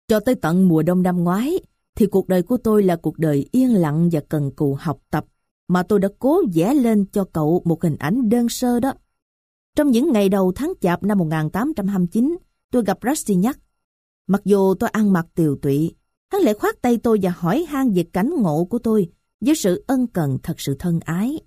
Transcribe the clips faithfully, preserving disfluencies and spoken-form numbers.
Cho tới tận mùa đông năm ngoái, thì cuộc đời của tôi là cuộc đời yên lặng và cần cù học tập, mà tôi đã cố vẽ lên cho cậu một hình ảnh đơn sơ đó. Trong những ngày đầu tháng Chạp năm một nghìn tám trăm hai mươi chín, tôi gặp Rastignac. Mặc dù tôi ăn mặc tiều tụy, hắn lại khoác tay tôi và hỏi han về cảnh ngộ của tôi với sự ân cần thật sự thân ái.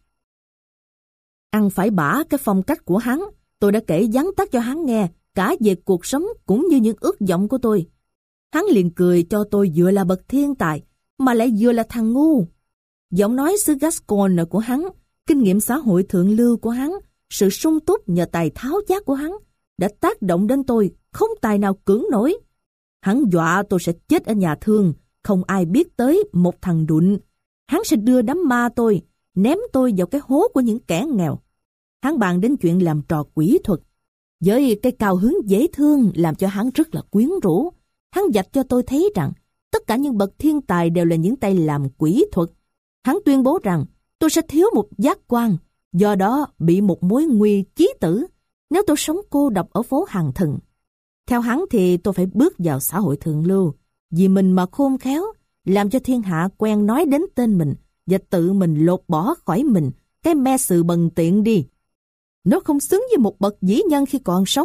Ăn phải bả cái phong cách của hắn, tôi đã kể vắn tắt cho hắn nghe cả về cuộc sống cũng như những ước vọng của tôi. Hắn liền cười cho tôi vừa là bậc thiên tài mà lại vừa là thằng ngu. Giọng nói xứ Gascon của hắn, kinh nghiệm xã hội thượng lưu của hắn, sự sung túc nhờ tài tháo vát của hắn đã tác động đến tôi không tài nào cưỡng nổi. Hắn dọa tôi sẽ chết ở nhà thương, không ai biết tới một thằng đụn. Hắn sẽ đưa đám ma tôi, ném tôi vào cái hố của những kẻ nghèo. Hắn bàn đến chuyện làm trò quỷ thuật, với cái cao hứng dễ thương làm cho hắn rất là quyến rũ. Hắn vạch cho tôi thấy rằng tất cả những bậc thiên tài đều là những tay làm quỷ thuật. Hắn tuyên bố rằng tôi sẽ thiếu một giác quan, do đó bị một mối nguy chí tử nếu tôi sống cô độc ở phố Hàng Thừng. Theo hắn thì tôi phải bước vào xã hội thượng lưu, vì mình mà khôn khéo, làm cho thiên hạ quen nói đến tên mình và tự mình lột bỏ khỏi mình cái me sự bần tiện đi. Nó không xứng với một bậc vĩ nhân khi còn sống.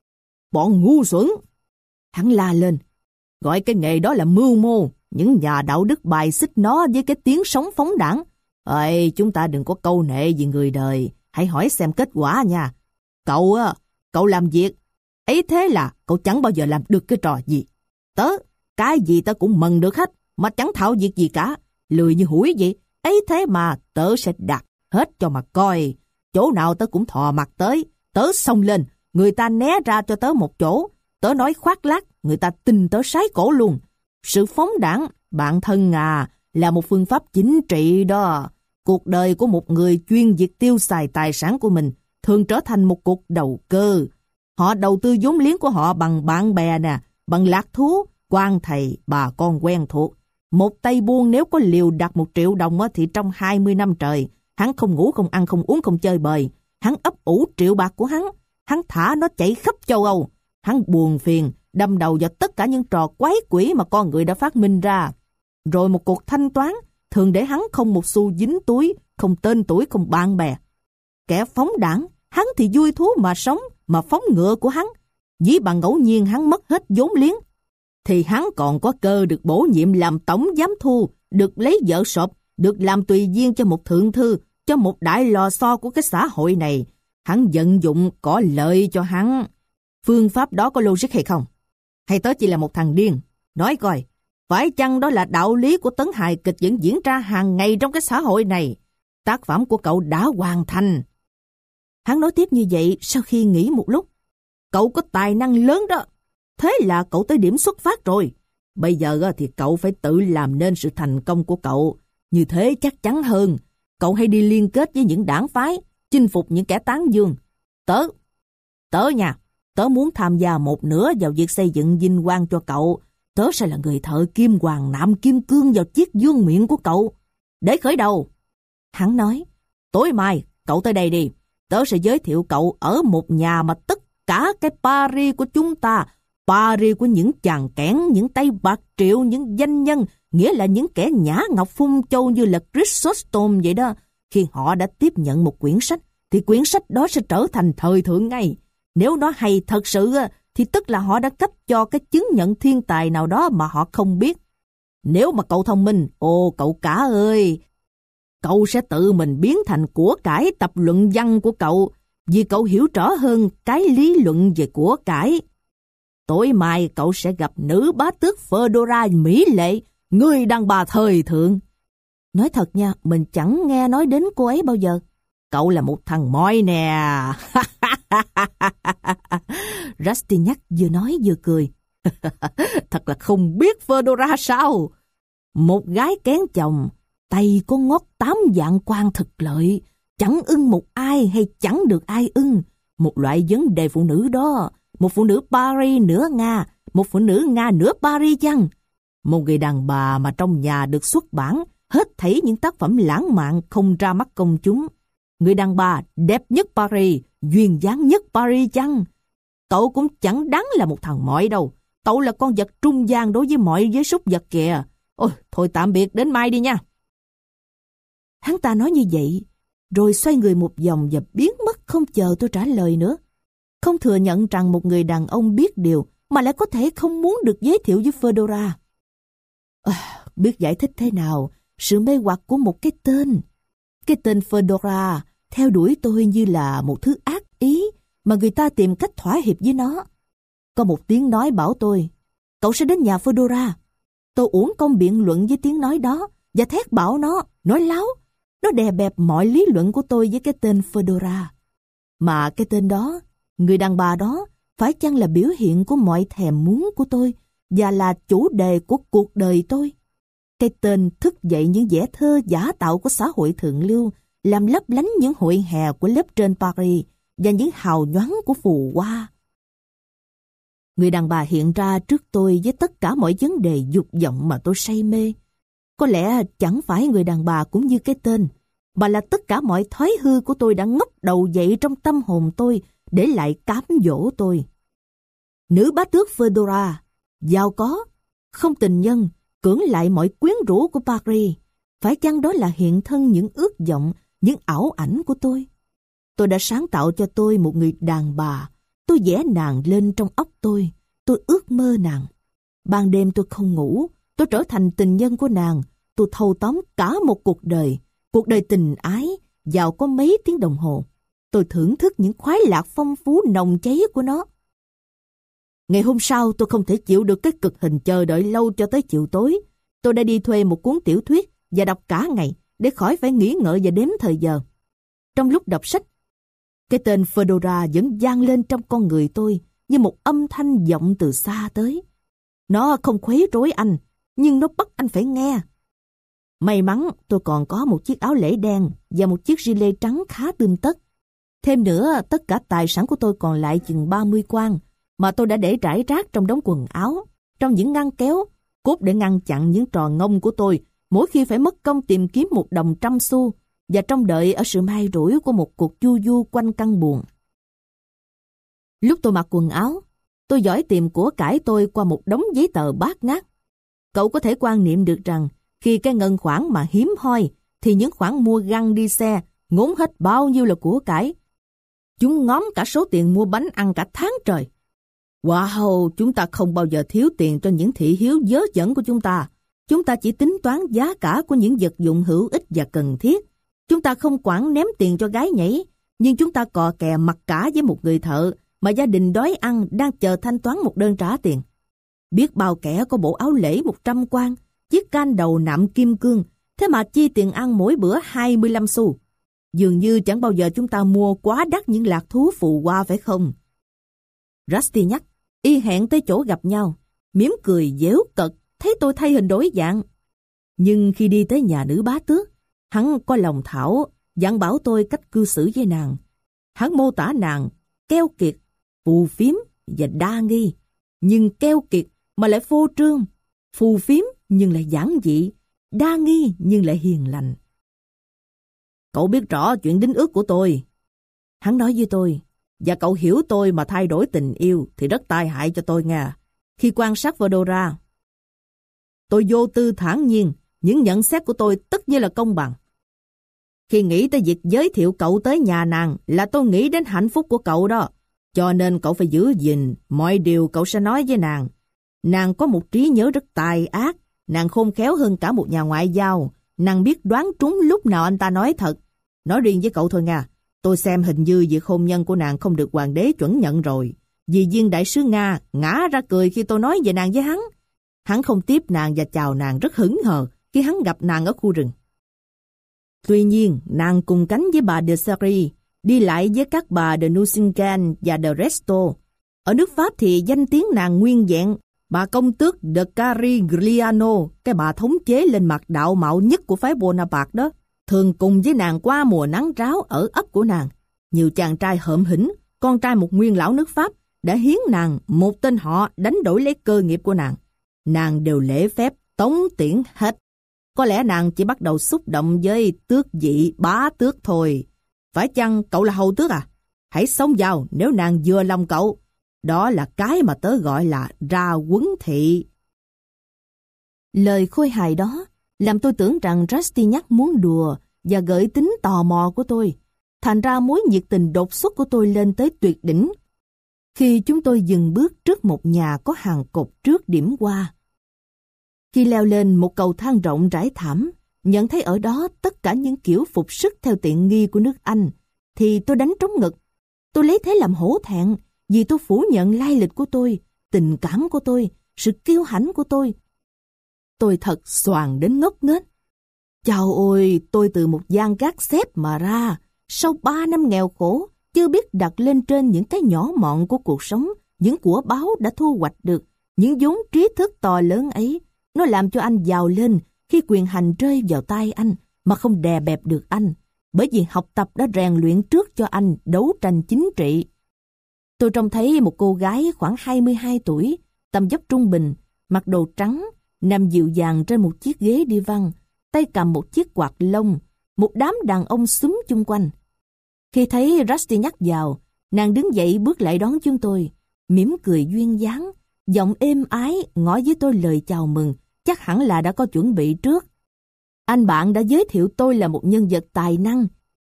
Bọn ngu xuẩn! Hắn la lên, gọi cái nghề đó là mưu mô. Những nhà đạo đức bài xích nó với cái tiếng sống phóng đảng. Ơi, chúng ta đừng có câu nệ vì người đời, hãy hỏi xem kết quả nha. Cậu á, cậu làm việc ấy thế là cậu chẳng bao giờ làm được cái trò gì. Tớ, cái gì tớ cũng mần được hết, mà chẳng thạo việc gì cả, lười như hủi vậy. Ấy thế mà tớ sẽ đặt hết cho mà coi. Chỗ nào tớ cũng thò mặt tới, tớ xông lên, người ta né ra cho tớ một chỗ. Tớ nói khoác lác, người ta tin tớ sái cổ luôn. Sự phóng đảng, bạn thân à, là một phương pháp chính trị đó. Cuộc đời của một người chuyên việc tiêu xài tài sản của mình thường trở thành một cuộc đầu cơ. Họ đầu tư vốn liếng của họ bằng bạn bè nè, bằng lạc thú, quan thầy, bà con quen thuộc. Một tay buôn nếu có liều đặt một triệu đồng thì trong hai mươi năm trời, hắn không ngủ, không ăn, không uống, không chơi bời. Hắn ấp ủ triệu bạc của hắn, hắn thả nó chạy khắp châu Âu. Hắn buồn phiền, đâm đầu vào tất cả những trò quái quỷ mà con người đã phát minh ra. Rồi một cuộc thanh toán thường để hắn không một xu dính túi, không tên tuổi, không bạn bè. Kẻ phóng đảng, hắn thì vui thú mà sống, mà phóng ngựa của hắn. Dĩ bằng ngẫu nhiên hắn mất hết vốn liếng, thì hắn còn có cơ được bổ nhiệm làm tổng giám thu, được lấy vợ sộp, được làm tùy viên cho một thượng thư, cho một đại lò xo của cái xã hội này. Hắn vận dụng có lợi cho hắn. Phương pháp đó có logic hay không? Hay tớ chỉ là một thằng điên? Nói coi, phải chăng đó là đạo lý của tấn hài kịch vẫn diễn ra hàng ngày trong cái xã hội này? Tác phẩm của cậu đã hoàn thành. Hắn nói tiếp như vậy sau khi nghĩ một lúc. Cậu có tài năng lớn đó. Thế là cậu tới điểm xuất phát rồi. Bây giờ thì cậu phải tự làm nên sự thành công của cậu. Như thế chắc chắn hơn. Cậu hãy đi liên kết với những đảng phái, chinh phục những kẻ tán dương. Tớ, tớ nha, tớ muốn tham gia một nửa vào việc xây dựng vinh quang cho cậu. Tớ sẽ là người thợ kim hoàng nạm kim cương vào chiếc vương miện của cậu. Để khởi đầu, hắn nói, tối mai cậu tới đây đi. Tớ sẽ giới thiệu cậu ở một nhà mà tất cả cái Paris của chúng ta, Paris của những chàng kẽn, những tay bạc triệu, những danh nhân, nghĩa là những kẻ nhã ngọc phun châu như là Chrysostom vậy đó. Khi họ đã tiếp nhận một quyển sách, thì quyển sách đó sẽ trở thành thời thượng ngay. Nếu nó hay thật sự, thì tức là họ đã cấp cho cái chứng nhận thiên tài nào đó mà họ không biết. Nếu mà cậu thông minh, ồ cậu cả ơi, cậu sẽ tự mình biến thành của cải tập luận văn của cậu, vì cậu hiểu rõ hơn cái lý luận về của cải. Tối mai cậu sẽ gặp nữ bá tước Fedora mỹ lệ, người đàn bà thời thượng. Nói thật nha, mình chẳng nghe nói đến cô ấy bao giờ. Cậu là một thằng mói nè. Rastignac vừa nói vừa cười. Thật là không biết Fedora sao? Một gái kén chồng, tay có ngót tám vạn quan thực lợi, chẳng ưng một ai hay chẳng được ai ưng. Một loại vấn đề phụ nữ đó. Một phụ nữ Paris nửa Nga, một phụ nữ Nga nửa Paris chăng? Một người đàn bà mà trong nhà được xuất bản hết thảy những tác phẩm lãng mạn không ra mắt công chúng. Người đàn bà đẹp nhất Paris, duyên dáng nhất Paris chăng? Cậu cũng chẳng đáng là một thằng mói đâu. Cậu là con vật trung gian đối với mọi giới súc vật kìa. Ôi, thôi tạm biệt, đến mai đi nha. Hắn ta nói như vậy, rồi xoay người một vòng và biến mất không chờ tôi trả lời nữa. Không thừa nhận rằng một người đàn ông biết điều mà lại có thể không muốn được giới thiệu với Fedora. À, biết giải thích thế nào sự mê hoặc của một cái tên. Cái tên Fedora theo đuổi tôi như là một thứ ác ý mà người ta tìm cách thỏa hiệp với nó. Có một tiếng nói bảo tôi, cậu sẽ đến nhà Fedora. Tôi uổng công biện luận với tiếng nói đó và thét bảo nó, nói láo. Nó đè bẹp mọi lý luận của tôi với cái tên Fedora. Mà cái tên đó, người đàn bà đó, phải chăng là biểu hiện của mọi thèm muốn của tôi và là chủ đề của cuộc đời tôi? Cái tên thức dậy những vẻ thơ giả tạo của xã hội thượng lưu, làm lấp lánh những hội hè của lớp trên Paris và những hào nhoáng của phù hoa. Người đàn bà hiện ra trước tôi với tất cả mọi vấn đề dục vọng mà tôi say mê. Có lẽ chẳng phải người đàn bà cũng như cái tên, mà là tất cả mọi thói hư của tôi đã ngóc đầu dậy trong tâm hồn tôi để lại cám dỗ tôi. Nữ bá tước Fedora, giàu có, không tình nhân, cưỡng lại mọi quyến rũ của Paris. Phải chăng đó là hiện thân những ước vọng, những ảo ảnh của tôi? Tôi đã sáng tạo cho tôi một người đàn bà. Tôi vẽ nàng lên trong óc tôi. Tôi ước mơ nàng. Ban đêm tôi không ngủ. Tôi trở thành tình nhân của nàng. Tôi thâu tóm cả một cuộc đời. Cuộc đời tình ái, giàu có mấy tiếng đồng hồ. Tôi thưởng thức những khoái lạc phong phú nồng cháy của nó. Ngày hôm sau tôi không thể chịu được cái cực hình chờ đợi lâu cho tới chiều tối. Tôi đã đi thuê một cuốn tiểu thuyết và đọc cả ngày để khỏi phải nghĩ ngợi và đếm thời giờ. Trong lúc đọc sách, cái tên Fedora vẫn vang lên trong con người tôi như một âm thanh vọng từ xa tới. Nó không khuấy rối anh, nhưng nó bắt anh phải nghe. May mắn tôi còn có một chiếc áo lễ đen và một chiếc gilet trắng khá tươm tất. Thêm nữa, tất cả tài sản của tôi còn lại chừng ba mươi quan mà tôi đã để rải rác trong đống quần áo, trong những ngăn kéo, cốt để ngăn chặn những trò ngông của tôi mỗi khi phải mất công tìm kiếm một đồng trăm xu và trông đợi ở sự may rủi của một cuộc chu du quanh căn buồng. Lúc tôi mặc quần áo, tôi dõi tìm của cải tôi qua một đống giấy tờ bát ngát. Cậu có thể quan niệm được rằng khi cái ngân khoản mà hiếm hoi thì những khoản mua găng đi xe ngốn hết bao nhiêu là của cải. Chúng ngóm cả số tiền mua bánh ăn cả tháng trời. Wow, chúng ta không bao giờ thiếu tiền cho những thị hiếu dớ dẫn của chúng ta. Chúng ta chỉ tính toán giá cả của những vật dụng hữu ích và cần thiết. Chúng ta không quản ném tiền cho gái nhảy, nhưng chúng ta cò kè mặc cả với một người thợ mà gia đình đói ăn đang chờ thanh toán một đơn trả tiền. Biết bao kẻ có bộ áo lễ một trăm quan, chiếc can đầu nạm kim cương, thế mà chi tiền ăn mỗi bữa hai mươi lăm xu. Dường như chẳng bao giờ chúng ta mua quá đắt những lạc thú phù hoa phải không? Rusty nhắc, y hẹn tới chỗ gặp nhau, mỉm cười dễu cợt, thấy tôi thay hình đổi dạng. Nhưng khi đi tới nhà nữ bá tước, hắn có lòng thảo, dặn bảo tôi cách cư xử với nàng. Hắn mô tả nàng keo kiệt, phù phiếm và đa nghi, nhưng keo kiệt mà lại phô trương, phù phiếm nhưng lại giản dị, đa nghi nhưng lại hiền lành. Cậu biết rõ chuyện đính ước của tôi. Hắn nói với tôi, và cậu hiểu tôi mà thay đổi tình yêu thì rất tai hại cho tôi nha. Khi quan sát Fedora, tôi vô tư thản nhiên, những nhận xét của tôi tất nhiên là công bằng. Khi nghĩ tới việc giới thiệu cậu tới nhà nàng là tôi nghĩ đến hạnh phúc của cậu đó. Cho nên cậu phải giữ gìn mọi điều cậu sẽ nói với nàng. Nàng có một trí nhớ rất tài ác, nàng khôn khéo hơn cả một nhà ngoại giao. Nàng biết đoán trúng lúc nào anh ta nói thật. Nói riêng với cậu thôi nha, tôi xem hình như việc hôn nhân của nàng không được hoàng đế chuẩn nhận rồi. Vì viên đại sứ Nga ngã ra cười khi tôi nói về nàng với hắn. Hắn không tiếp nàng và chào nàng rất hững hờ khi hắn gặp nàng ở khu rừng. Tuy nhiên, nàng cùng cánh với bà de Seri, đi lại với các bà de Nucingen và de Resto. Ở nước Pháp thì danh tiếng nàng nguyên vẹn. Bà công tước de Carigliano, cái bà thống chế lên mặt đạo mạo nhất của phái Bonaparte đó, thường cùng với nàng qua mùa nắng ráo ở ấp của nàng. Nhiều chàng trai hợm hĩnh, con trai một nguyên lão nước Pháp, đã hiến nàng một tên họ đánh đổi lấy cơ nghiệp của nàng. Nàng đều lễ phép tống tiễn hết. Có lẽ nàng chỉ bắt đầu xúc động với tước vị bá tước thôi. Phải chăng cậu là hầu tước à? Hãy xông vào nếu nàng vừa lòng cậu. Đó là cái mà tớ gọi là ra quấn thị. Lời khôi hài đó làm tôi tưởng rằng Rusty nhắc muốn đùa và gợi tính tò mò của tôi. Thành ra mối nhiệt tình đột xuất của tôi lên tới tuyệt đỉnh khi chúng tôi dừng bước trước một nhà có hàng cột trước điểm qua. Khi leo lên một cầu thang rộng rãi thảm, nhận thấy ở đó tất cả những kiểu phục sức theo tiện nghi của nước Anh, thì tôi đánh trống ngực. Tôi lấy thế làm hổ thẹn vì tôi phủ nhận lai lịch của tôi, tình cảm của tôi, sự kiêu hãnh của tôi. Tôi thật xoàng đến ngốc nghếch. Chào ôi, tôi từ một gian gác xếp mà ra, sau ba năm nghèo khổ, chưa biết đặt lên trên những cái nhỏ mọn của cuộc sống, những của báo đã thu hoạch được, những vốn trí thức to lớn ấy. Nó làm cho anh giàu lên khi quyền hành rơi vào tay anh mà không đè bẹp được anh, bởi vì học tập đã rèn luyện trước cho anh đấu tranh chính trị. Tôi trông thấy một cô gái khoảng hai mươi hai tuổi, tầm vóc trung bình, mặc đồ trắng, nằm dịu dàng trên một chiếc ghế đi văn, tay cầm một chiếc quạt lông, một đám đàn ông xúm chung quanh. Khi thấy Rusty nhắc vào, nàng đứng dậy bước lại đón chúng tôi, mỉm cười duyên dáng, giọng êm ái ngỏ với tôi lời chào mừng, chắc hẳn là đã có chuẩn bị trước. Anh bạn đã giới thiệu tôi là một nhân vật tài năng,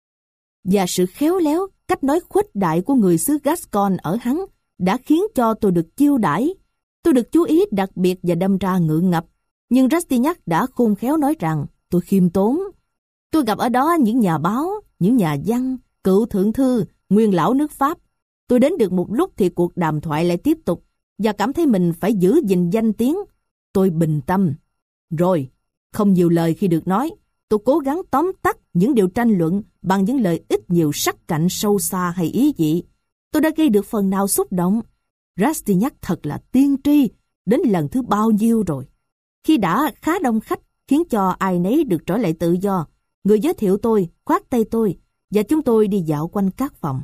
và sự khéo léo, cách nói khuếch đại của người xứ Gascon ở hắn đã khiến cho tôi được chiêu đãi. Tôi được chú ý đặc biệt và đâm ra ngượng ngập, nhưng Rastignac đã khôn khéo nói rằng tôi khiêm tốn. Tôi gặp ở đó những nhà báo, những nhà văn, cựu thượng thư, nguyên lão nước Pháp. Tôi đến được một lúc thì cuộc đàm thoại lại tiếp tục, và cảm thấy mình phải giữ gìn danh tiếng. Tôi bình tâm. Rồi, không nhiều lời khi được nói, tôi cố gắng tóm tắt những điều tranh luận bằng những lời ít nhiều sắc cạnh sâu xa hay ý dị. Tôi đã gây được phần nào xúc động. Rastignac thật là tiên tri, đến lần thứ bao nhiêu rồi. Khi đã khá đông khách, khiến cho ai nấy được trở lại tự do, người giới thiệu tôi, khoác tay tôi, và chúng tôi đi dạo quanh các phòng.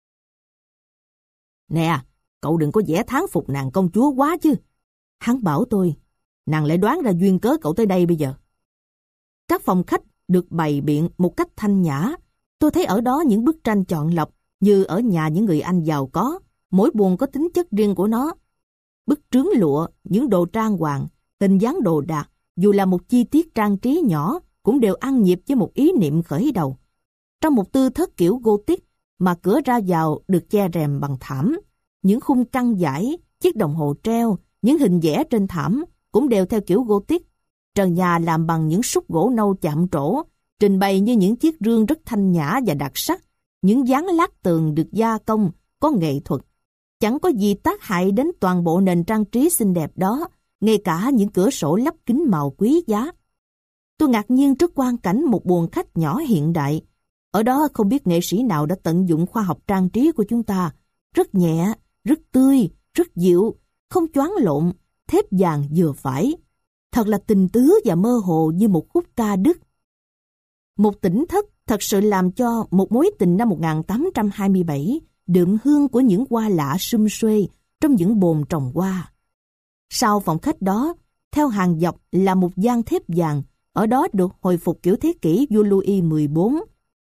Nè, cậu đừng có vẻ thán phục nàng công chúa quá chứ. Hắn bảo tôi, nàng lại đoán ra duyên cớ cậu tới đây bây giờ. Các phòng khách được bày biện một cách thanh nhã. Tôi thấy ở đó những bức tranh chọn lọc như ở nhà những người Anh giàu có, mỗi buồng có tính chất riêng của nó. Bức trướng lụa, những đồ trang hoàng, hình dáng đồ đạc, dù là một chi tiết trang trí nhỏ, cũng đều ăn nhịp với một ý niệm khởi đầu. Trong một tư thất kiểu Gothic mà cửa ra vào được che rèm bằng thảm, những khung căng dải, chiếc đồng hồ treo, những hình vẽ trên thảm cũng đều theo kiểu Gothic. Trần nhà làm bằng những súc gỗ nâu chạm trổ, trình bày như những chiếc rương rất thanh nhã và đặc sắc. Những dán lát tường được gia công, có nghệ thuật. Chẳng có gì tác hại đến toàn bộ nền trang trí xinh đẹp đó, ngay cả những cửa sổ lắp kính màu quý giá. Tôi ngạc nhiên trước quang cảnh một buồng khách nhỏ hiện đại. Ở đó không biết nghệ sĩ nào đã tận dụng khoa học trang trí của chúng ta. Rất nhẹ, rất tươi, rất dịu, không choáng lộn, thép vàng vừa phải. Thật là tình tứ và mơ hồ như một khúc ca Đức. Một tỉnh thất thật sự làm cho một mối tình năm một nghìn tám trăm hai mươi bảy đượm hương của những hoa lạ sum suê trong những bồn trồng hoa. Sau phòng khách đó, theo hàng dọc là một gian thép vàng, ở đó được hồi phục kiểu thế kỷ vua Louis mười bốn.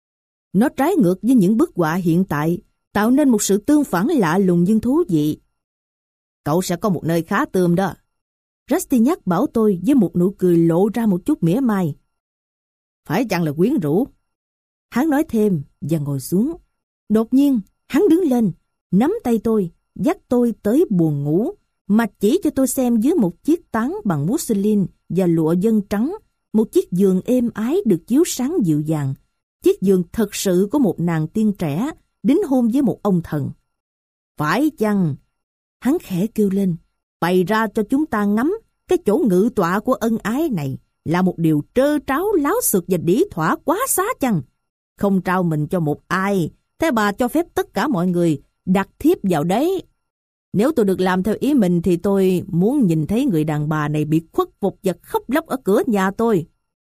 Nó trái ngược với những bức họa hiện tại, tạo nên một sự tương phản lạ lùng nhưng thú vị. Cậu sẽ có một nơi khá tươm đó. Rastignac bảo tôi với một nụ cười lộ ra một chút mỉa mai. Phải chăng là quyến rũ? Hắn nói thêm và ngồi xuống. Đột nhiên, hắn đứng lên, nắm tay tôi, dắt tôi tới buồng ngủ, mà chỉ cho tôi xem dưới một chiếc tán bằng muslin và lụa dân trắng, một chiếc giường êm ái được chiếu sáng dịu dàng. Chiếc giường thật sự của một nàng tiên trẻ, đính hôn với một ông thần. Phải chăng? Hắn khẽ kêu lên, bày ra cho chúng ta ngắm cái chỗ ngự tọa của ân ái này là một điều trơ tráo, láo xược và đĩ thỏa quá xá chăng? Không trao mình cho một ai, thế bà cho phép tất cả mọi người đặt thiếp vào đấy. Nếu tôi được làm theo ý mình thì tôi muốn nhìn thấy người đàn bà này bị khuất phục và khóc lóc ở cửa nhà tôi.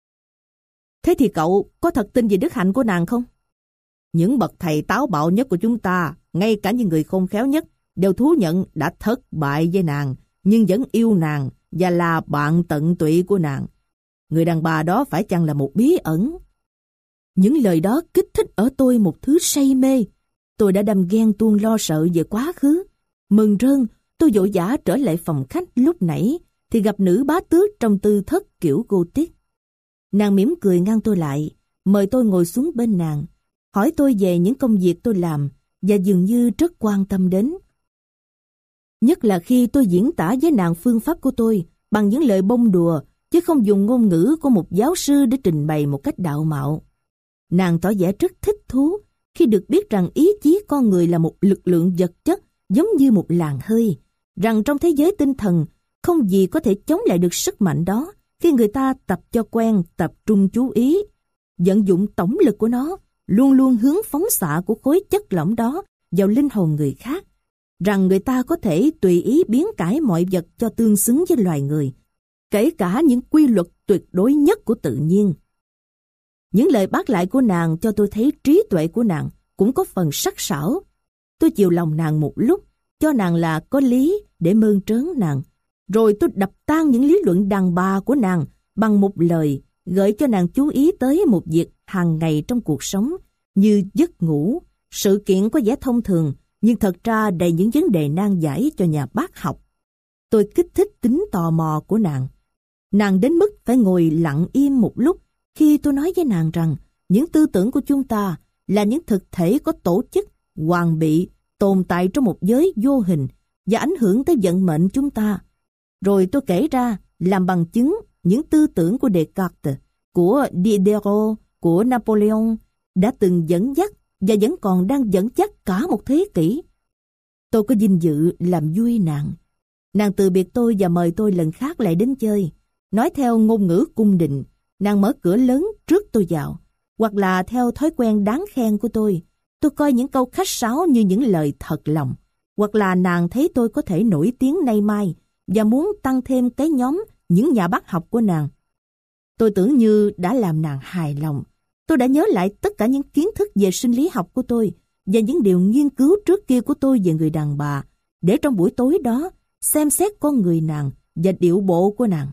Thế thì cậu có thật tin về đức hạnh của nàng không? Những bậc thầy táo bạo nhất của chúng ta, ngay cả những người khôn khéo nhất, đều thú nhận đã thất bại với nàng, nhưng vẫn yêu nàng và là bạn tận tụy của nàng. Người đàn bà đó phải chăng là một bí ẩn? Những lời đó kích thích ở tôi một thứ say mê. Tôi đã đâm ghen tuông lo sợ về quá khứ. Mừng rơn, tôi vội vã trở lại phòng khách lúc nãy thì gặp nữ bá tước trong tư thất kiểu Gothic. Nàng mỉm cười ngăn tôi lại, mời tôi ngồi xuống bên nàng, hỏi tôi về những công việc tôi làm và dường như rất quan tâm đến. Nhất là khi tôi diễn tả với nàng phương pháp của tôi bằng những lời bông đùa, chứ không dùng ngôn ngữ của một giáo sư để trình bày một cách đạo mạo. Nàng tỏ vẻ rất thích thú khi được biết rằng ý chí con người là một lực lượng vật chất giống như một làn hơi, rằng trong thế giới tinh thần không gì có thể chống lại được sức mạnh đó khi người ta tập cho quen tập trung chú ý, vận dụng tổng lực của nó, luôn luôn hướng phóng xạ của khối chất lỏng đó vào linh hồn người khác, rằng người ta có thể tùy ý biến cải mọi vật cho tương xứng với loài người, kể cả những quy luật tuyệt đối nhất của tự nhiên. Những lời bác lại của nàng cho tôi thấy trí tuệ của nàng cũng có phần sắc sảo. Tôi chiều lòng nàng một lúc, cho nàng là có lý để mơn trớn nàng. Rồi tôi đập tan những lý luận đàn bà của nàng bằng một lời, gợi cho nàng chú ý tới một việc hàng ngày trong cuộc sống, như giấc ngủ, sự kiện có vẻ thông thường, nhưng thật ra đầy những vấn đề nan giải cho nhà bác học. Tôi kích thích tính tò mò của nàng. Nàng đến mức phải ngồi lặng im một lúc khi tôi nói với nàng rằng những tư tưởng của chúng ta là những thực thể có tổ chức, hoàn bị, tồn tại trong một giới vô hình và ảnh hưởng tới vận mệnh chúng ta. Rồi tôi kể ra, làm bằng chứng, những tư tưởng của Descartes, của Diderot, của Napoleon đã từng dẫn dắt và vẫn còn đang dẫn dắt cả một thế kỷ. Tôi có vinh dự làm vui nàng. Nàng từ biệt tôi và mời tôi lần khác lại đến chơi. Nói theo ngôn ngữ cung đình, nàng mở cửa lớn trước tôi vào. Hoặc là theo thói quen đáng khen của tôi, tôi coi những câu khách sáo như những lời thật lòng. Hoặc là nàng thấy tôi có thể nổi tiếng nay mai và muốn tăng thêm cái nhóm những nhà bác học của nàng. Tôi tưởng như đã làm nàng hài lòng. Tôi đã nhớ lại tất cả những kiến thức về sinh lý học của tôi và những điều nghiên cứu trước kia của tôi về người đàn bà, để trong buổi tối đó xem xét con người nàng và điệu bộ của nàng.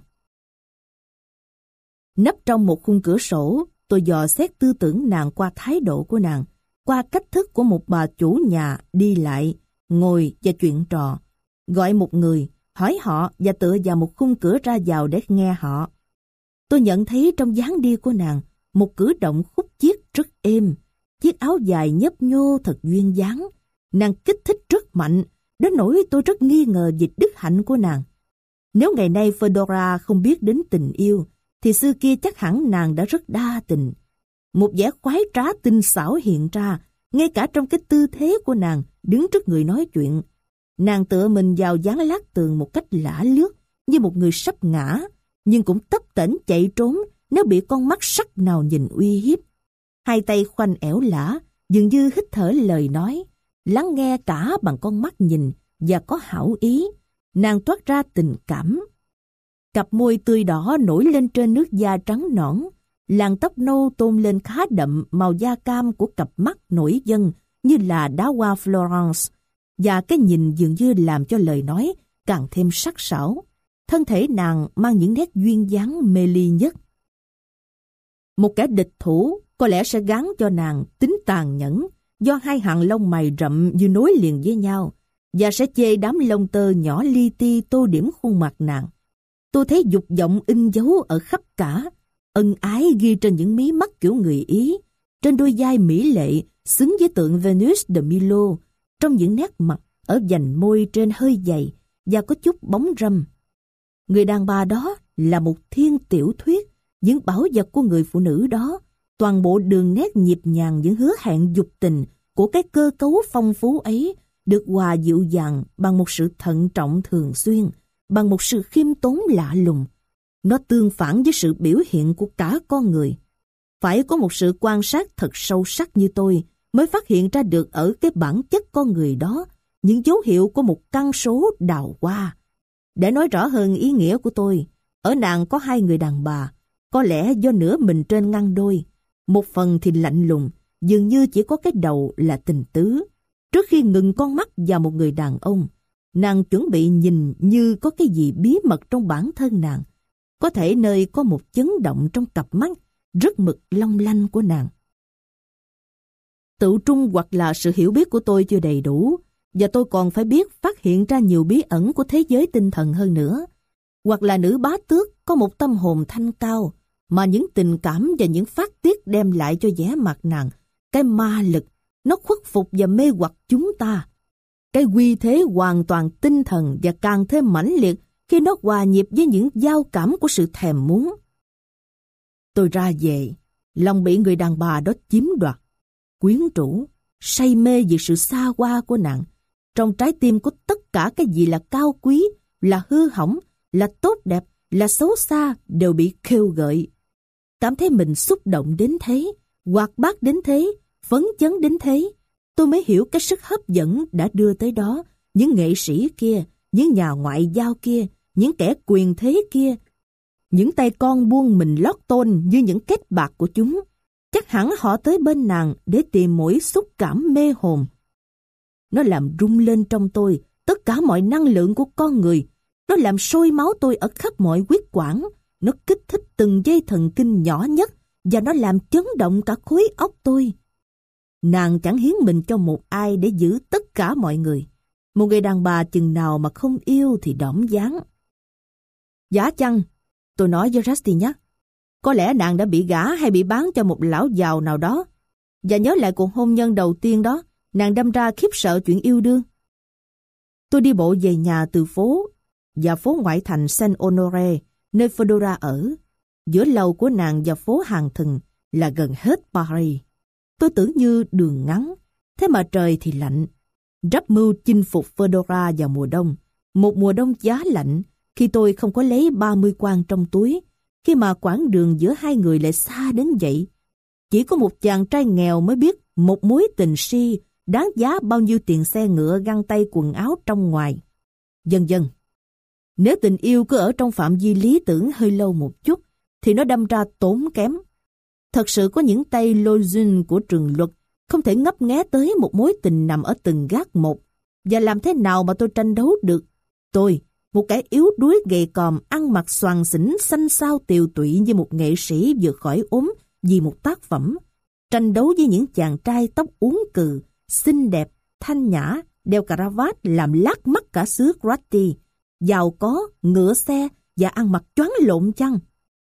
Nấp trong một khung cửa sổ, tôi dò xét tư tưởng nàng qua thái độ của nàng, qua cách thức của một bà chủ nhà đi lại, ngồi và chuyện trò, gọi một người, hỏi họ và tựa vào một khung cửa ra vào để nghe họ. Tôi nhận thấy trong dáng đi của nàng một cử động khúc chiết rất êm, chiếc áo dài nhấp nhô thật duyên dáng. Nàng kích thích rất mạnh, đến nỗi tôi rất nghi ngờ về đức hạnh của nàng. Nếu ngày nay Fedora không biết đến tình yêu, thì xưa kia chắc hẳn nàng đã rất đa tình. Một vẻ khoái trá tinh xảo hiện ra, ngay cả trong cái tư thế của nàng đứng trước người nói chuyện. Nàng tựa mình vào dán lát tường một cách lả lướt, như một người sắp ngã, nhưng cũng tấp tễnh chạy trốn nếu bị con mắt sắc nào nhìn uy hiếp. Hai tay khoanh ẻo lả, dường như hít thở lời nói, lắng nghe cả bằng con mắt nhìn và có hảo ý. Nàng toát ra tình cảm. Cặp môi tươi đỏ nổi lên trên nước da trắng nõn, làn tóc nâu tôn lên khá đậm màu da cam của cặp mắt nổi dân như là đá hoa Florence, và cái nhìn dường như làm cho lời nói càng thêm sắc sảo. Thân thể nàng mang những nét duyên dáng mê ly nhất. Một kẻ địch thủ có lẽ sẽ gán cho nàng tính tàn nhẫn do hai hàng lông mày rậm như nối liền với nhau, và sẽ chê đám lông tơ nhỏ li ti tô điểm khuôn mặt nàng. Tôi thấy dục vọng in dấu ở khắp cả, ân ái ghi trên những mí mắt kiểu người Ý, trên đôi vai mỹ lệ xứng với tượng Venus de Milo, trong những nét mặt ở vành môi trên hơi dày và có chút bóng râm. Người đàn bà đó là một thiên tiểu thuyết, những bảo vật của người phụ nữ đó, toàn bộ đường nét nhịp nhàng những hứa hẹn dục tình của cái cơ cấu phong phú ấy được hòa dịu dàng bằng một sự thận trọng thường xuyên, bằng một sự khiêm tốn lạ lùng. Nó tương phản với sự biểu hiện của cả con người. Phải có một sự quan sát thật sâu sắc như tôi mới phát hiện ra được ở cái bản chất con người đó những dấu hiệu của một căn số đào hoa. Để nói rõ hơn ý nghĩa của tôi, ở nàng có hai người đàn bà, có lẽ do nửa mình trên ngăn đôi. Một phần thì lạnh lùng, dường như chỉ có cái đầu là tình tứ. Trước khi ngừng con mắt vào một người đàn ông, nàng chuẩn bị nhìn như có cái gì bí mật trong bản thân nàng, có thể nơi có một chấn động trong cặp mắt rất mực long lanh của nàng. Tự trung hoặc là sự hiểu biết của tôi chưa đầy đủ, Và tôi còn phải biết phát hiện ra nhiều bí ẩn của thế giới tinh thần hơn nữa. Hoặc là nữ bá tước có một tâm hồn thanh cao, mà những tình cảm và những phát tiết đem lại cho vẻ mặt nàng cái ma lực, nó khuất phục và mê hoặc chúng ta. Cái uy thế hoàn toàn tinh thần và càng thêm mãnh liệt khi nó hòa nhịp với những giao cảm của sự thèm muốn. Tôi ra về, lòng bị người đàn bà đó chiếm đoạt, quyến rũ, say mê vì sự xa hoa của nàng. Trong trái tim có tất cả cái gì là cao quý, là hư hỏng, là tốt đẹp, là xấu xa đều bị khêu gợi. Cảm thấy mình xúc động đến thế, hoạt bát đến thế, phấn chấn đến thế, tôi mới hiểu cái sức hấp dẫn đã đưa tới đó những nghệ sĩ kia, những nhà ngoại giao kia, những kẻ quyền thế kia. Những tay con buôn mình lót tôn như những kết bạc của chúng. Chắc hẳn họ tới bên nàng để tìm mỗi xúc cảm mê hồn. Nó làm rung lên trong tôi tất cả mọi năng lượng của con người. Nó làm sôi máu tôi ở khắp mọi huyết quản. Nó kích thích từng dây thần kinh nhỏ nhất và nó làm chấn động cả khối óc tôi. Nàng chẳng hiến mình cho một ai để giữ tất cả mọi người. Một người đàn bà chừng nào mà không yêu thì đỏm dáng. Giả chăng, tôi nói với Rusty nhé, có lẽ nàng đã bị gả hay bị bán cho một lão giàu nào đó. Và nhớ lại cuộc hôn nhân đầu tiên đó, nàng đâm ra khiếp sợ chuyện yêu đương. Tôi đi bộ về nhà từ phố và phố ngoại thành Saint Honoré, nơi Fedora ở. Giữa lầu của nàng và phố hàng thừng là gần hết Paris. Tôi tưởng như đường ngắn, thế mà trời thì lạnh. Rắp mưu chinh phục Fedora vào mùa đông, một mùa đông giá lạnh, khi tôi không có lấy ba mươi quan trong túi, khi mà quãng đường giữa hai người lại xa đến vậy. Chỉ có một chàng trai nghèo mới biết một mối tình si đáng giá bao nhiêu tiền xe ngựa, găng tay, quần áo trong ngoài. Dần dần, nếu tình yêu cứ ở trong phạm vi lý tưởng hơi lâu một chút, thì nó đâm ra tốn kém. Thật sự có những tay lôi duyên của trường luật không thể ngấp nghé tới một mối tình nằm ở từng gác một. Và làm thế nào mà tôi tranh đấu được? Tôi, một kẻ yếu đuối gầy còm, ăn mặc xoàng xỉnh, xanh xao tiều tụy như một nghệ sĩ vừa khỏi ốm vì một tác phẩm, tranh đấu với những chàng trai tóc uốn cừ, xinh đẹp, thanh nhã, đeo cà vạt làm lác mắt cả xứ Grati, giàu có, ngựa xe và ăn mặc choáng lộn chăng.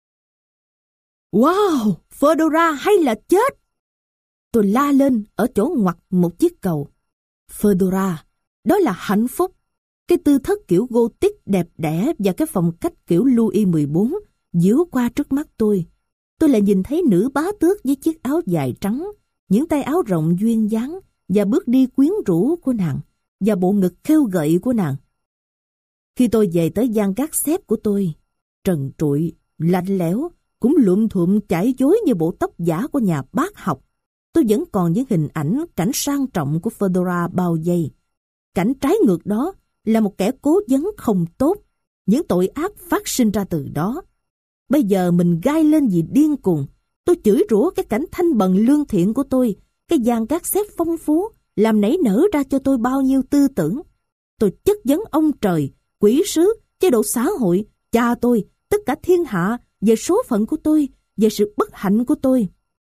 Wow, Fedora hay là chết! Tôi la lên ở chỗ ngoặt một chiếc cầu. Fedora, đó là hạnh phúc. Cái tư thất kiểu Gothic đẹp đẽ và cái phong cách kiểu Louis mười bốn diếu qua trước mắt tôi. Tôi lại nhìn thấy nữ bá tước với chiếc áo dài trắng, những tay áo rộng duyên dáng và bước đi quyến rũ của nàng và bộ ngực khêu gợi của nàng. Khi tôi về tới gian gác xếp của tôi, trần trụi, lạnh lẽo, cũng lụm thuộm chảy chối như bộ tóc giả của nhà bác học, tôi vẫn còn những hình ảnh cảnh sang trọng của Fedora bao vây. Cảnh trái ngược đó là một kẻ cố vấn không tốt, những tội ác phát sinh ra từ đó. Bây giờ mình gai lên vì điên cuồng. Tôi chửi rủa cái cảnh thanh bần lương thiện của tôi, cái gian gác xếp phong phú, làm nảy nở ra cho tôi bao nhiêu tư tưởng. Tôi chất vấn ông trời, quỷ sứ, chế độ xã hội, cha tôi, tất cả thiên hạ về số phận của tôi, về sự bất hạnh của tôi.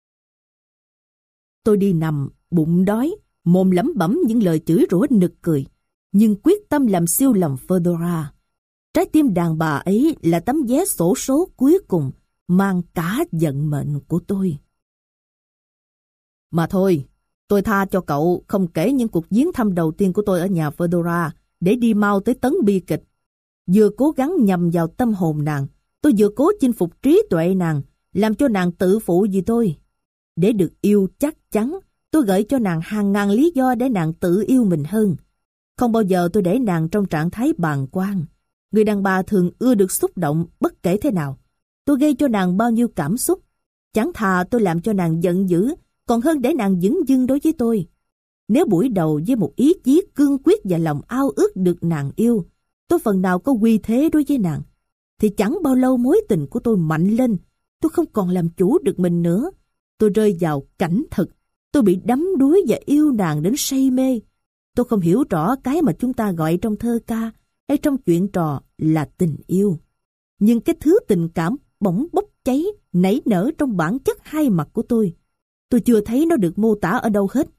Tôi đi nằm, bụng đói, mồm lẩm bẩm những lời chửi rủa nực cười, nhưng quyết tâm làm siêu lòng Fedora. Trái tim đàn bà ấy là tấm vé xổ số cuối cùng, mang cả vận mệnh của tôi. Mà thôi, tôi tha cho cậu không kể những cuộc viếng thăm đầu tiên của tôi ở nhà Fedora để đi mau tới tấn bi kịch. Vừa cố gắng nhằm vào tâm hồn nàng, tôi vừa cố chinh phục trí tuệ nàng, làm cho nàng tự phụ vì tôi. Để được yêu chắc chắn, tôi gợi cho nàng hàng ngàn lý do để nàng tự yêu mình hơn. Không bao giờ tôi để nàng trong trạng thái bàng quan. Người đàn bà thường ưa được xúc động bất kể thế nào. Tôi gây cho nàng bao nhiêu cảm xúc. Chẳng thà tôi làm cho nàng giận dữ, còn hơn để nàng dửng dưng đối với tôi. Nếu buổi đầu với một ý chí cương quyết và lòng ao ước được nàng yêu, tôi phần nào có uy thế đối với nàng, thì chẳng bao lâu mối tình của tôi mạnh lên. Tôi không còn làm chủ được mình nữa. Tôi rơi vào cảnh thực. Tôi bị đắm đuối và yêu nàng đến say mê. Tôi không hiểu rõ cái mà chúng ta gọi trong thơ ca hay trong chuyện trò là tình yêu. Nhưng cái thứ tình cảm bỗng bốc cháy, nảy nở trong bản chất hai mặt của tôi. Tôi chưa thấy nó được mô tả ở đâu hết.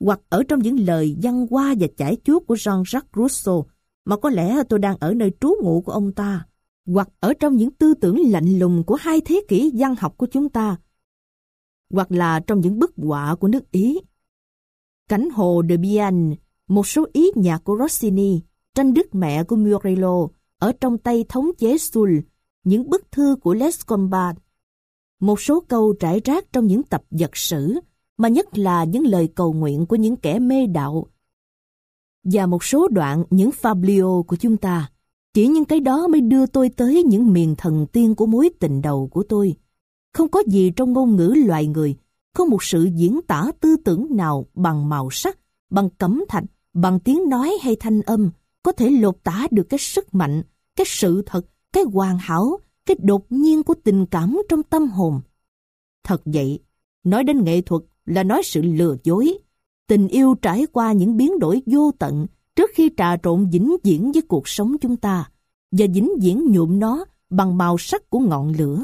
hoặc ở trong những lời văn hoa và chải chuốt của Jean-Jacques Rousseau, mà có lẽ tôi đang ở nơi trú ngụ của ông ta, hoặc ở trong những tư tưởng lạnh lùng của hai thế kỷ văn học của chúng ta, hoặc là trong những bức họa của nước Ý. Cảnh hồ de Bienne, một số ý nhạc của Rossini, tranh Đức Mẹ của Murillo, ở trong tay thống chế Sul, những bức thư của Lescombat, một số câu trải rác trong những tập vật sử, mà nhất là những lời cầu nguyện của những kẻ mê đạo, và một số đoạn những fablio của chúng ta. Chỉ những cái đó mới đưa tôi tới những miền thần tiên của mối tình đầu của tôi. Không có gì trong ngôn ngữ loài người, không một sự diễn tả tư tưởng nào bằng màu sắc, bằng cẩm thạch, bằng tiếng nói hay thanh âm, có thể lột tả được cái sức mạnh, cái sự thật, cái hoàn hảo, cái đột nhiên của tình cảm trong tâm hồn. Thật vậy, nói đến nghệ thuật là nói sự lừa dối. Tình yêu trải qua những biến đổi vô tận trước khi trà trộn vĩnh viễn với cuộc sống chúng ta, và vĩnh viễn nhuộm nó bằng màu sắc của ngọn lửa.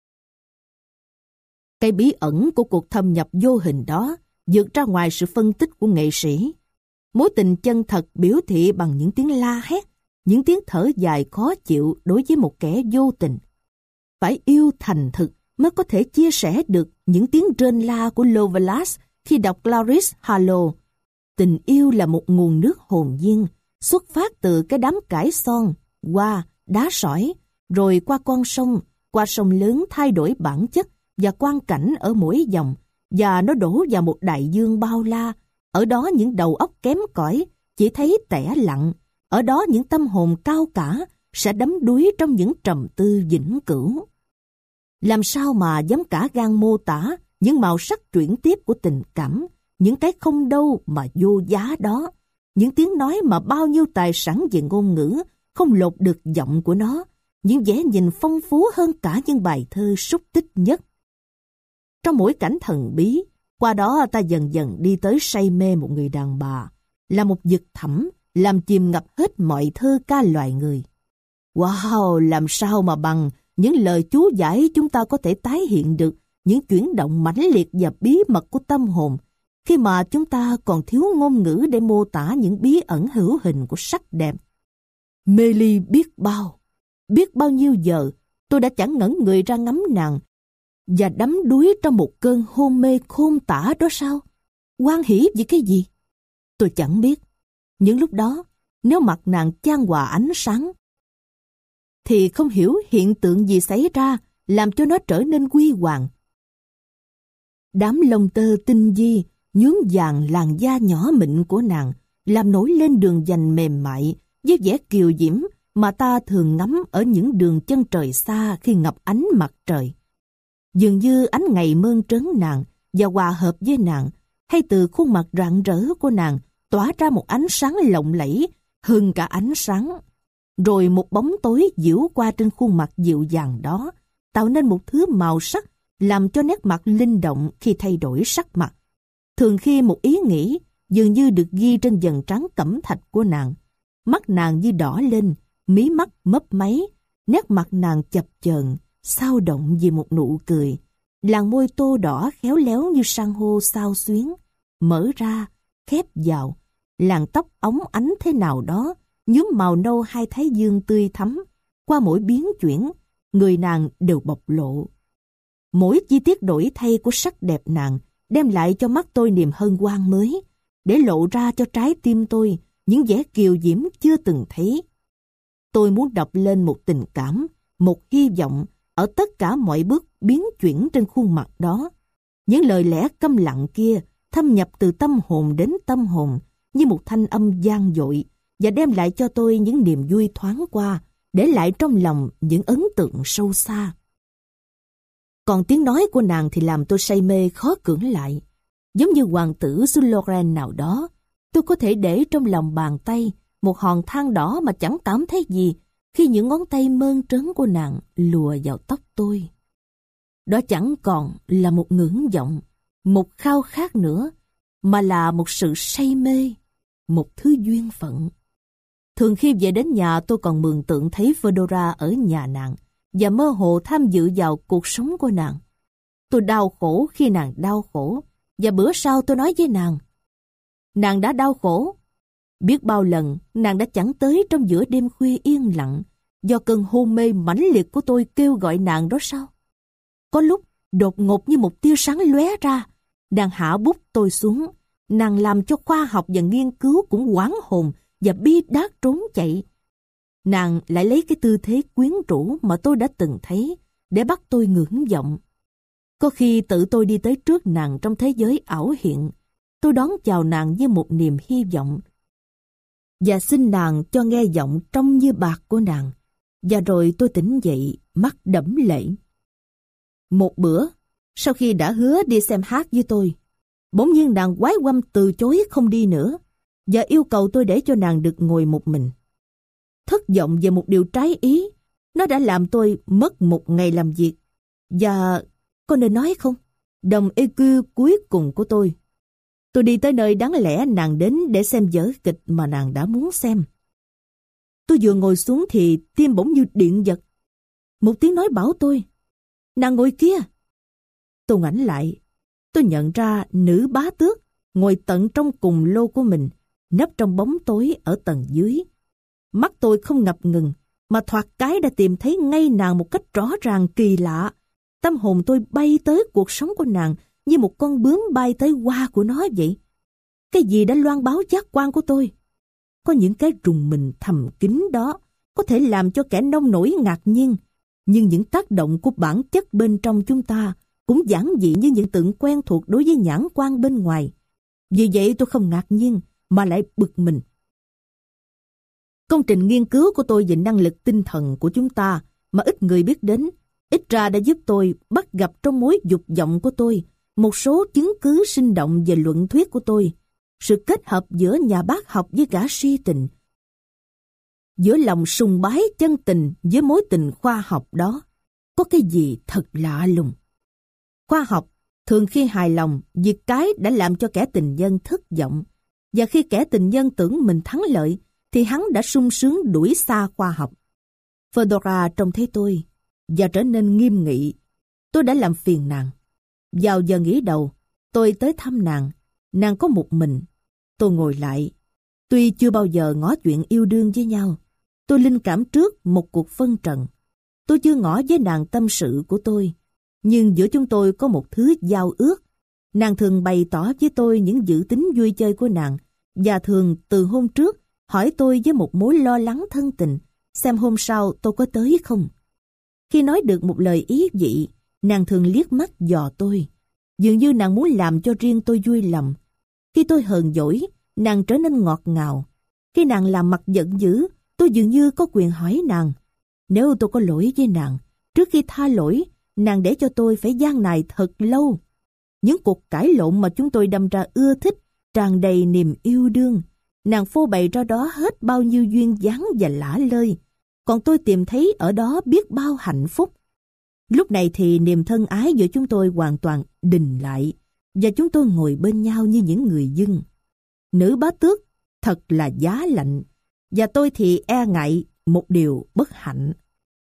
Cái bí ẩn của cuộc thâm nhập vô hình đó vượt ra ngoài sự phân tích của nghệ sĩ. Mối tình chân thật biểu thị bằng những tiếng la hét, những tiếng thở dài khó chịu đối với một kẻ vô tình. Phải yêu thành thực mới có thể chia sẻ được những tiếng rên la của Lovelace khi đọc Clarice Harlowe. Tình yêu là một nguồn nước hồn nhiên, xuất phát từ cái đám cải son, qua đá sỏi, rồi qua con sông, qua sông lớn thay đổi bản chất và quang cảnh ở mỗi dòng, và nó đổ vào một đại dương bao la. Ở đó những đầu óc kém cỏi chỉ thấy tẻ lặng, ở đó những tâm hồn cao cả sẽ đắm đuối trong những trầm tư vĩnh cửu. Làm sao mà dám cả gan mô tả những màu sắc chuyển tiếp của tình cảm, những cái không đâu mà vô giá đó, những tiếng nói mà bao nhiêu tài sản về ngôn ngữ không lột được giọng của nó, những vẻ nhìn phong phú hơn cả những bài thơ xúc tích nhất. Trong mỗi cảnh thần bí, qua đó ta dần dần đi tới say mê một người đàn bà, là một vực thẳm, làm chìm ngập hết mọi thơ ca loài người. Wow, làm sao mà bằng những lời chú giải chúng ta có thể tái hiện được những chuyển động mãnh liệt và bí mật của tâm hồn, khi mà chúng ta còn thiếu ngôn ngữ để mô tả những bí ẩn hữu hình của sắc đẹp. Mê ly biết bao, biết bao nhiêu giờ tôi đã chẳng ngẩn người ra ngắm nàng và đắm đuối trong một cơn hôn mê khôn tả đó sao? Hoan hỉ vì cái gì? Tôi chẳng biết. Những lúc đó, nếu mặt nàng chan hòa ánh sáng, thì không hiểu hiện tượng gì xảy ra làm cho nó trở nên quy hoàng. Đám lông tơ tinh di nhuốm vàng làn da nhỏ mịn của nàng, làm nổi lên đường vành mềm mại với vẻ kiều diễm mà ta thường ngắm ở những đường chân trời xa khi ngập ánh mặt trời. Dường như ánh ngày mơn trớn nàng và hòa hợp với nàng, hay từ khuôn mặt rạng rỡ của nàng tỏa ra một ánh sáng lộng lẫy hơn cả ánh sáng. Rồi một bóng tối diễu qua trên khuôn mặt dịu dàng đó, tạo nên một thứ màu sắc làm cho nét mặt linh động khi thay đổi sắc mặt. Thường khi một ý nghĩ dường như được ghi trên dần trán cẩm thạch của nàng. Mắt nàng như đỏ lên, mí mắt mấp máy, nét mặt nàng chập chờn, xao động vì một nụ cười. Làn môi tô đỏ khéo léo như san hô xao xuyến, mở ra, khép vào. Làn tóc óng ánh thế nào đó, nhuốm màu nâu hai thái dương tươi thắm. Qua mỗi biến chuyển, người nàng đều bộc lộ. Mỗi chi tiết đổi thay của sắc đẹp nàng đem lại cho mắt tôi niềm hân hoan mới, để lộ ra cho trái tim tôi những vẻ kiều diễm chưa từng thấy. Tôi muốn đọc lên một tình cảm, một hy vọng ở tất cả mọi bước biến chuyển trên khuôn mặt đó. Những lời lẽ câm lặng kia thâm nhập từ tâm hồn đến tâm hồn như một thanh âm vang dội, và đem lại cho tôi những niềm vui thoáng qua, để lại trong lòng những ấn tượng sâu xa. Còn tiếng nói của nàng thì làm tôi say mê khó cưỡng lại. Giống như hoàng tử xứ Lorraine nào đó, tôi có thể để trong lòng bàn tay một hòn than đỏ mà chẳng cảm thấy gì khi những ngón tay mơn trớn của nàng lùa vào tóc tôi. Đó chẳng còn là một ngưỡng vọng, một khao khát nữa, mà là một sự say mê, một thứ duyên phận. Thường khi về đến nhà tôi còn mường tượng thấy Fedora ở nhà nàng và mơ hồ tham dự vào cuộc sống của nàng. Tôi đau khổ khi nàng đau khổ, và bữa sau tôi nói với nàng: nàng đã đau khổ. Biết bao lần nàng đã chẳng tới trong giữa đêm khuya yên lặng, do cơn hôn mê mãnh liệt của tôi kêu gọi nàng đó sao? Có lúc đột ngột như một tia sáng lóe ra, nàng hạ bút tôi xuống, nàng làm cho khoa học và nghiên cứu cũng hoảng hồn và bi đát trốn chạy. Nàng lại lấy cái tư thế quyến rũ mà tôi đã từng thấy để bắt tôi ngưỡng vọng. Có khi tự tôi đi tới trước nàng trong thế giới ảo hiện, tôi đón chào nàng với một niềm hy vọng và xin nàng cho nghe giọng trong như bạc của nàng. Và rồi tôi tỉnh dậy, mắt đẫm lệ. Một bữa, sau khi đã hứa đi xem hát với tôi, bỗng nhiên nàng quái quăm từ chối không đi nữa và yêu cầu tôi để cho nàng được ngồi một mình. Thất vọng về một điều trái ý, nó đã làm tôi mất một ngày làm việc. Và có nên nói không? Đồng e quy cuối cùng của tôi. Tôi đi tới nơi đáng lẽ nàng đến để xem vở kịch mà nàng đã muốn xem. Tôi vừa ngồi xuống thì tim bỗng như điện giật. Một tiếng nói bảo tôi, nàng ngồi kia. Tôi ngoảnh lại, tôi nhận ra nữ bá tước ngồi tận trong cùng lô của mình, nấp trong bóng tối ở tầng dưới. Mắt tôi không ngập ngừng, mà thoạt cái đã tìm thấy ngay nàng một cách rõ ràng kỳ lạ. Tâm hồn tôi bay tới cuộc sống của nàng như một con bướm bay tới hoa của nó vậy. Cái gì đã loan báo giác quan của tôi? Có những cái rùng mình thầm kín đó có thể làm cho kẻ nông nổi ngạc nhiên, nhưng những tác động của bản chất bên trong chúng ta cũng giản dị như những tượng quen thuộc đối với nhãn quan bên ngoài. Vì vậy tôi không ngạc nhiên mà lại bực mình. Công trình nghiên cứu của tôi về năng lực tinh thần của chúng ta mà ít người biết đến, ít ra đã giúp tôi bắt gặp trong mối dục vọng của tôi một số chứng cứ sinh động về luận thuyết của tôi. Sự kết hợp giữa nhà bác học với gã si tình, giữa lòng sùng bái chân tình với mối tình khoa học đó, có cái gì thật lạ lùng. Khoa học thường khi hài lòng vì cái đã làm cho kẻ tình nhân thất vọng, và khi kẻ tình nhân tưởng mình thắng lợi thì hắn đã sung sướng đuổi xa khoa học. Fedora trông thấy tôi và trở nên nghiêm nghị. Tôi đã làm phiền nàng. Vào giờ nghỉ đầu, tôi tới thăm nàng. Nàng có một mình. Tôi ngồi lại. Tuy chưa bao giờ ngỏ chuyện yêu đương với nhau, tôi linh cảm trước một cuộc phân trần. Tôi chưa ngỏ với nàng tâm sự của tôi, nhưng giữa chúng tôi có một thứ giao ước. Nàng thường bày tỏ với tôi những dự tính vui chơi của nàng, và thường từ hôm trước hỏi tôi với một mối lo lắng thân tình, xem hôm sau tôi có tới không. Khi nói được một lời ý vị, nàng thường liếc mắt dò tôi, dường như nàng muốn làm cho riêng tôi vui lòng. Khi tôi hờn dỗi, nàng trở nên ngọt ngào. Khi nàng làm mặt giận dữ, tôi dường như có quyền hỏi nàng. Nếu tôi có lỗi với nàng, trước khi tha lỗi, nàng để cho tôi phải gian nài thật lâu. Những cuộc cãi lộn mà chúng tôi đâm ra ưa thích, tràn đầy niềm yêu đương. Nàng phô bày ra đó hết bao nhiêu duyên dáng và lả lơi, còn tôi tìm thấy ở đó biết bao hạnh phúc. Lúc này thì niềm thân ái giữa chúng tôi hoàn toàn đình lại, và chúng tôi ngồi bên nhau như những người dưng. Nữ bá tước thật là giá lạnh, và tôi thì e ngại một điều bất hạnh.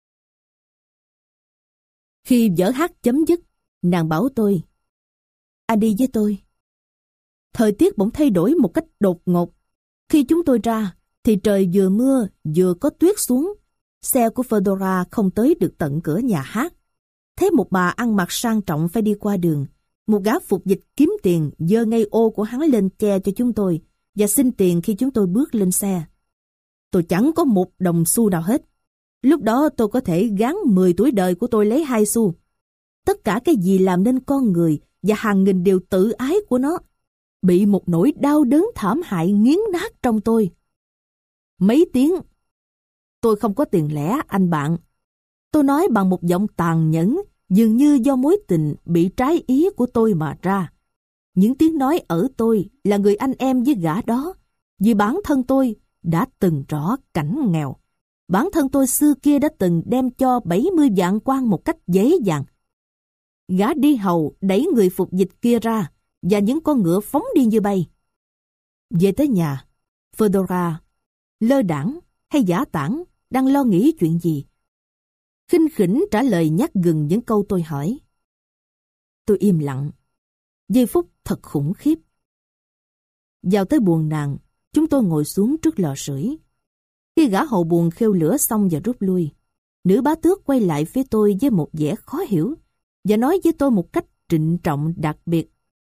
Khi vở hát chấm dứt, nàng bảo tôi, anh đi với tôi. Thời tiết bỗng thay đổi một cách đột ngột. Khi chúng tôi ra, thì trời vừa mưa vừa có tuyết xuống. Xe của Fedora không tới được tận cửa nhà hát. Thế một bà ăn mặc sang trọng phải đi qua đường. Một gã phục dịch kiếm tiền giơ ngay ô của hắn lên che cho chúng tôi và xin tiền khi chúng tôi bước lên xe. Tôi chẳng có một đồng xu nào hết. Lúc đó tôi có thể gán mười tuổi đời của tôi lấy hai xu. Tất cả cái gì làm nên con người và hàng nghìn điều tự ái của nó bị một nỗi đau đớn thảm hại nghiến nát trong tôi. Mấy tiếng, tôi không có tiền lẻ anh bạn. Tôi nói bằng một giọng tàn nhẫn, dường như do mối tình bị trái ý của tôi mà ra. Những tiếng nói ở tôi là người anh em với gã đó, vì bản thân tôi đã từng rõ cảnh nghèo. Bản thân tôi xưa kia đã từng đem cho bảy mươi vạn quan một cách dễ dàng. Gã đi hầu đẩy người phục dịch kia ra, và những con ngựa phóng đi như bay. Về tới nhà, Fedora lơ đãng hay giả tảng đang lo nghĩ chuyện gì. Khinh khỉnh trả lời nhát gừng những câu tôi hỏi. Tôi im lặng. Giây phút thật khủng khiếp. Vào tới buồng nàng, chúng tôi ngồi xuống trước lò sưởi. Khi gã hầu buồng khêu lửa xong và rút lui, nữ bá tước quay lại phía tôi với một vẻ khó hiểu và nói với tôi một cách trịnh trọng đặc biệt.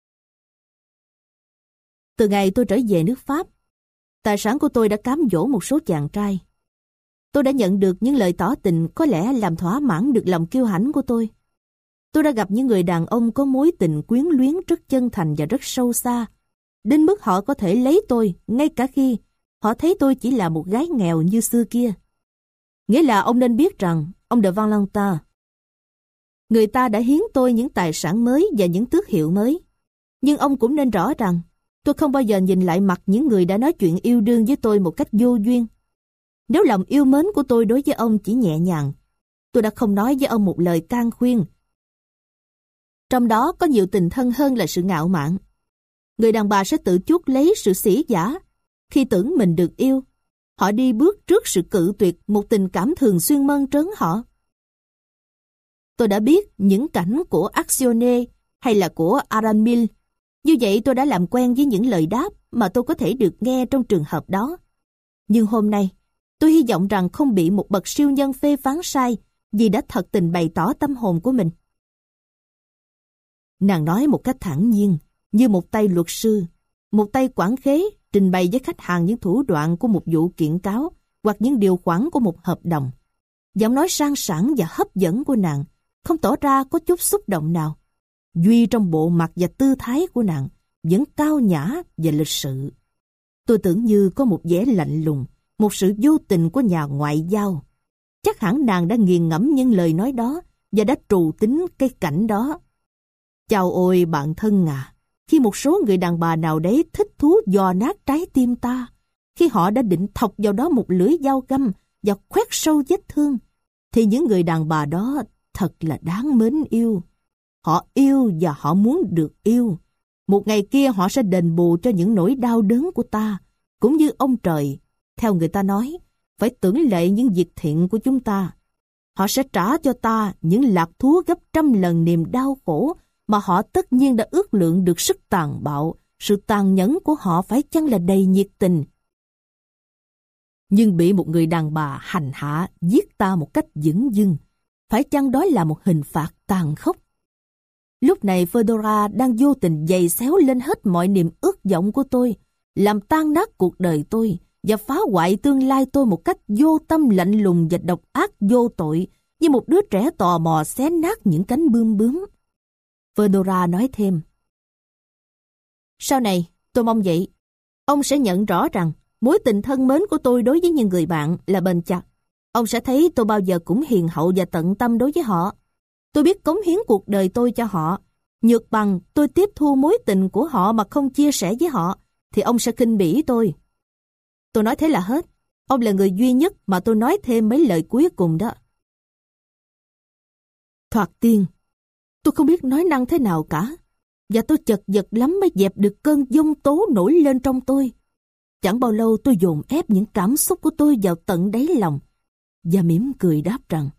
Từ ngày tôi trở về nước Pháp, tài sản của tôi đã cám dỗ một số chàng trai. Tôi đã nhận được những lời tỏ tình có lẽ làm thỏa mãn được lòng kiêu hãnh của tôi. Tôi đã gặp những người đàn ông có mối tình quyến luyến rất chân thành và rất sâu xa, đến mức họ có thể lấy tôi ngay cả khi họ thấy tôi chỉ là một gái nghèo như xưa kia. Nghĩa là ông nên biết rằng, ông de Valentin, người ta đã hiến tôi những tài sản mới và những tước hiệu mới. Nhưng ông cũng nên rõ rằng, tôi không bao giờ nhìn lại mặt những người đã nói chuyện yêu đương với tôi một cách vô duyên. Nếu lòng yêu mến của tôi đối với ông chỉ nhẹ nhàng, tôi đã không nói với ông một lời can khuyên. Trong đó có nhiều tình thân hơn là sự ngạo mạn. Người đàn bà sẽ tự chuốc lấy sự sỉ giả khi tưởng mình được yêu. Họ đi bước trước sự cự tuyệt một tình cảm thường xuyên mơn trớn họ. Tôi đã biết những cảnh của Accione hay là của Aranmil. Như vậy tôi đã làm quen với những lời đáp mà tôi có thể được nghe trong trường hợp đó. Nhưng hôm nay, tôi hy vọng rằng không bị một bậc siêu nhân phê phán sai vì đã thật tình bày tỏ tâm hồn của mình. Nàng nói một cách thản nhiên, như một tay luật sư, một tay quản khế trình bày với khách hàng những thủ đoạn của một vụ kiện cáo hoặc những điều khoản của một hợp đồng. Giọng nói sang sảng và hấp dẫn của nàng không tỏ ra có chút xúc động nào. Duy trong bộ mặt và tư thái của nàng vẫn cao nhã và lịch sự. Tôi tưởng như có một vẻ lạnh lùng, một sự vô tình của nhà ngoại giao. Chắc hẳn nàng đã nghiền ngẫm những lời nói đó và đã trù tính cái cảnh đó. Chào ôi bạn thân à, khi một số người đàn bà nào đấy thích thú dò nát trái tim ta, khi họ đã định thọc vào đó một lưỡi dao găm và khoét sâu vết thương, thì những người đàn bà đó thật là đáng mến yêu. Họ yêu và họ muốn được yêu. Một ngày kia họ sẽ đền bù cho những nỗi đau đớn của ta, cũng như ông trời, theo người ta nói, phải tưởng lệ những việc thiện của chúng ta. Họ sẽ trả cho ta những lạc thú gấp trăm lần niềm đau khổ mà họ tất nhiên đã ước lượng được sức tàn bạo, sự tàn nhẫn của họ phải chăng là đầy nhiệt tình. Nhưng bị một người đàn bà hành hạ giết ta một cách dửng dưng, phải chăng đó là một hình phạt tàn khốc? Lúc này Fedora đang vô tình giày xéo lên hết mọi niềm ước vọng của tôi, làm tan nát cuộc đời tôi và phá hoại tương lai tôi một cách vô tâm lạnh lùng và độc ác vô tội, như một đứa trẻ tò mò xé nát những cánh bươm bướm. Fedora nói thêm, sau này tôi mong vậy, ông sẽ nhận rõ rằng mối tình thân mến của tôi đối với những người bạn là bền chặt. Ông sẽ thấy tôi bao giờ cũng hiền hậu và tận tâm đối với họ. Tôi biết cống hiến cuộc đời tôi cho họ. Nhược bằng tôi tiếp thu mối tình của họ mà không chia sẻ với họ, thì ông sẽ khinh bỉ tôi. Tôi nói thế là hết. Ông là người duy nhất mà tôi nói thêm mấy lời cuối cùng đó. Thoạt tiên, tôi không biết nói năng thế nào cả, và tôi chật vật lắm mới dẹp được cơn giông tố nổi lên trong tôi. Chẳng bao lâu tôi dồn ép những cảm xúc của tôi vào tận đáy lòng, và mỉm cười đáp rằng,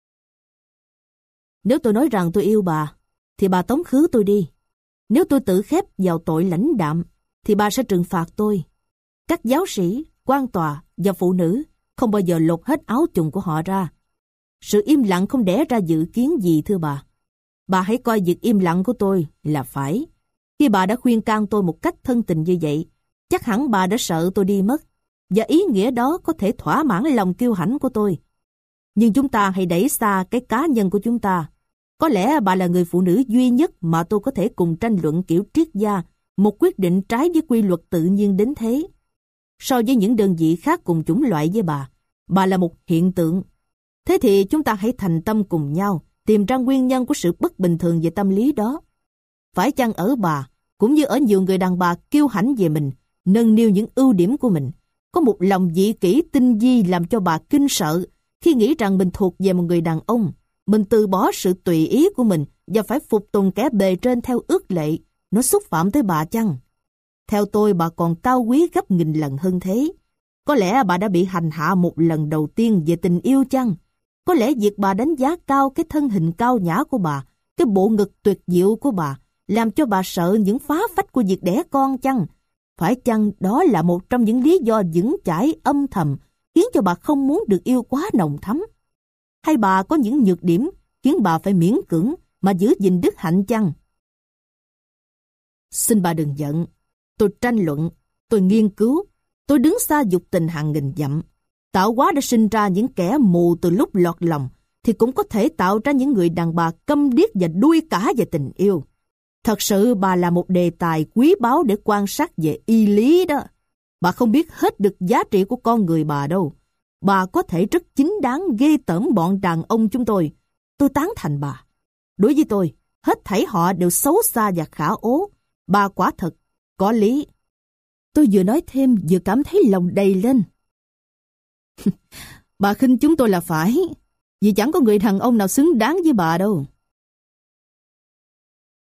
nếu tôi nói rằng tôi yêu bà, thì bà tống khứ tôi đi. Nếu tôi tự khép vào tội lãnh đạm, thì bà sẽ trừng phạt tôi. Các giáo sĩ, quan tòa và phụ nữ không bao giờ lột hết áo chùng của họ ra. Sự im lặng không đẻ ra dự kiến gì thưa bà. Bà hãy coi việc im lặng của tôi là phải. Khi bà đã khuyên can tôi một cách thân tình như vậy, chắc hẳn bà đã sợ tôi đi mất, và ý nghĩa đó có thể thỏa mãn lòng kiêu hãnh của tôi. Nhưng chúng ta hãy đẩy xa cái cá nhân của chúng ta. Có lẽ bà là người phụ nữ duy nhất mà tôi có thể cùng tranh luận kiểu triết gia, một quyết định trái với quy luật tự nhiên đến thế. So với những đơn vị khác cùng chủng loại với bà, bà là một hiện tượng. Thế thì chúng ta hãy thành tâm cùng nhau, tìm ra nguyên nhân của sự bất bình thường về tâm lý đó. Phải chăng ở bà, cũng như ở nhiều người đàn bà kiêu hãnh về mình, nâng niu những ưu điểm của mình, có một lòng dị kỷ tinh vi làm cho bà kinh sợ khi nghĩ rằng mình thuộc về một người đàn ông, mình từ bỏ sự tùy ý của mình và phải phục tùng kẻ bề trên theo ước lệ, nó xúc phạm tới bà chăng? Theo tôi, bà còn cao quý gấp nghìn lần hơn thế. Có lẽ bà đã bị hành hạ một lần đầu tiên về tình yêu chăng? Có lẽ việc bà đánh giá cao cái thân hình cao nhã của bà, cái bộ ngực tuyệt diệu của bà, làm cho bà sợ những phá phách của việc đẻ con chăng? Phải chăng đó là một trong những lý do vững chãi âm thầm khiến cho bà không muốn được yêu quá nồng thắm? Hay bà có những nhược điểm khiến bà phải miễn cưỡng mà giữ gìn đức hạnh chăng? Xin bà đừng giận. Tôi tranh luận, tôi nghiên cứu, tôi đứng xa dục tình hàng nghìn dặm. Tạo hóa đã sinh ra những kẻ mù từ lúc lọt lòng, thì cũng có thể tạo ra những người đàn bà câm điếc và đuôi cả về tình yêu. Thật sự bà là một đề tài quý báu để quan sát về y lý đó. Bà không biết hết được giá trị của con người bà đâu. Bà có thể rất chính đáng ghê tởm bọn đàn ông chúng tôi. Tôi tán thành bà. Đối với tôi, hết thảy họ đều xấu xa và khả ố. Bà quả thật, có lý. Tôi vừa nói thêm vừa cảm thấy lòng đầy lên. Bà khinh chúng tôi là phải, vì chẳng có người đàn ông nào xứng đáng với bà đâu.